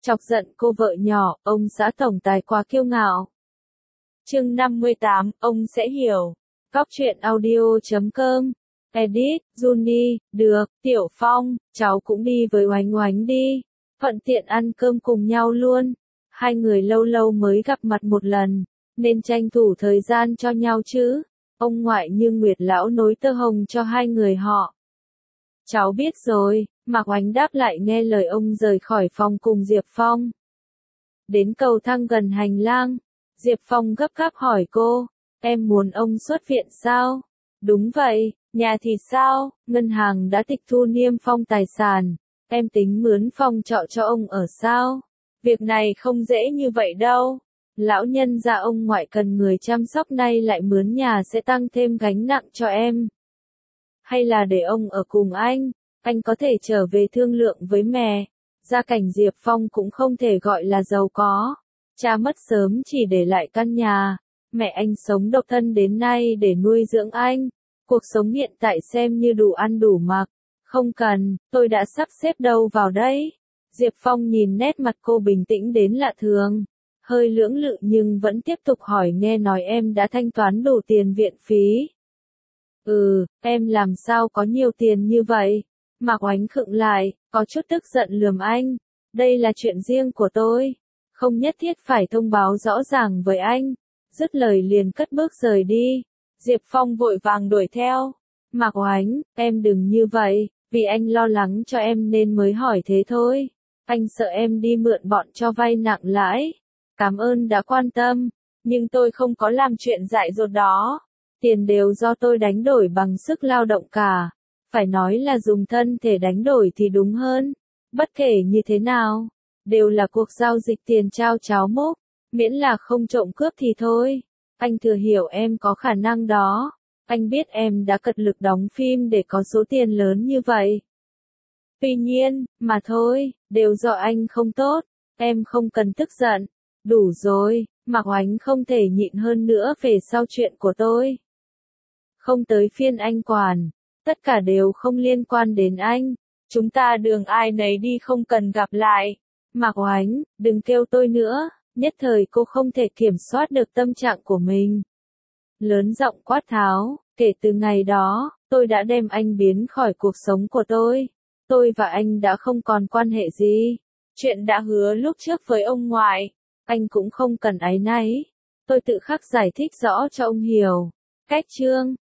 Chọc giận cô vợ nhỏ, ông xã tổng tài quá kiêu ngạo. Chương 58, ông sẽ hiểu. Góc truyện audio.com. Edit, Juni, được, Tiểu Phong, cháu cũng đi với Oánh Oánh đi. Thuận tiện ăn cơm cùng nhau luôn. Hai người lâu lâu mới gặp mặt một lần, nên tranh thủ thời gian cho nhau chứ. Ông ngoại như Nguyệt lão nối tơ hồng cho hai người họ. Cháu biết rồi, Mạc Oánh đáp lại nghe lời ông rời khỏi phòng cùng Diệp Phong. Đến cầu thang gần hành lang, Diệp Phong gấp gáp hỏi cô, em muốn ông xuất viện sao? Đúng vậy, nhà thì sao, ngân hàng đã tịch thu Niêm Phong tài sản, em tính mướn phòng trọ cho ông ở sao? Việc này không dễ như vậy đâu. Lão nhân gia ông ngoại cần người chăm sóc nay lại mướn nhà sẽ tăng thêm gánh nặng cho em. Hay là để ông ở cùng anh có thể trở về thương lượng với mẹ. Gia cảnh Diệp Phong cũng không thể gọi là giàu có. Cha mất sớm chỉ để lại căn nhà. Mẹ anh sống độc thân đến nay để nuôi dưỡng anh. Cuộc sống hiện tại xem như đủ ăn đủ mặc. Không cần, tôi đã sắp xếp đâu vào đấy. Diệp Phong nhìn nét mặt cô bình tĩnh đến lạ thường. Hơi lưỡng lự nhưng vẫn tiếp tục hỏi, nghe nói em đã thanh toán đủ tiền viện phí. Em làm sao có nhiều tiền như vậy? Mạc Oánh khựng lại, có chút tức giận lườm anh. Đây là chuyện riêng của tôi. Không nhất thiết phải thông báo rõ ràng với anh. Dứt lời liền cất bước rời đi. Diệp Phong vội vàng đuổi theo. Mạc Oánh, em đừng như vậy, vì anh lo lắng cho em nên mới hỏi thế thôi. Anh sợ em đi mượn bọn cho vay nặng lãi. Cảm ơn đã quan tâm, nhưng tôi không có làm chuyện dại dột đó. Tiền đều do tôi đánh đổi bằng sức lao động cả. Phải nói là dùng thân thể đánh đổi thì đúng hơn. Bất kể như thế nào, đều là cuộc giao dịch tiền trao cháo múc. Miễn là không trộm cướp thì thôi. Anh thừa hiểu em có khả năng đó. Anh biết em đã cật lực đóng phim để có số tiền lớn như vậy. Tuy nhiên, mà thôi, đều do anh không tốt. Em không cần tức giận. Đủ rồi, Mạc Oánh không thể nhịn hơn nữa về sau chuyện của tôi. Không tới phiên anh quản. Tất cả đều không liên quan đến anh. Chúng ta đường ai nấy đi, không cần gặp lại. Mạc Oánh, đừng kêu tôi nữa. Nhất thời cô không thể kiểm soát được tâm trạng của mình. Lớn giọng quát tháo, kể từ ngày đó, tôi đã đem anh biến khỏi cuộc sống của tôi. Tôi và anh đã không còn quan hệ gì. Chuyện đã hứa lúc trước với ông ngoại, anh cũng không cần áy náy. Tôi tự khắc giải thích rõ cho ông hiểu. Cách chương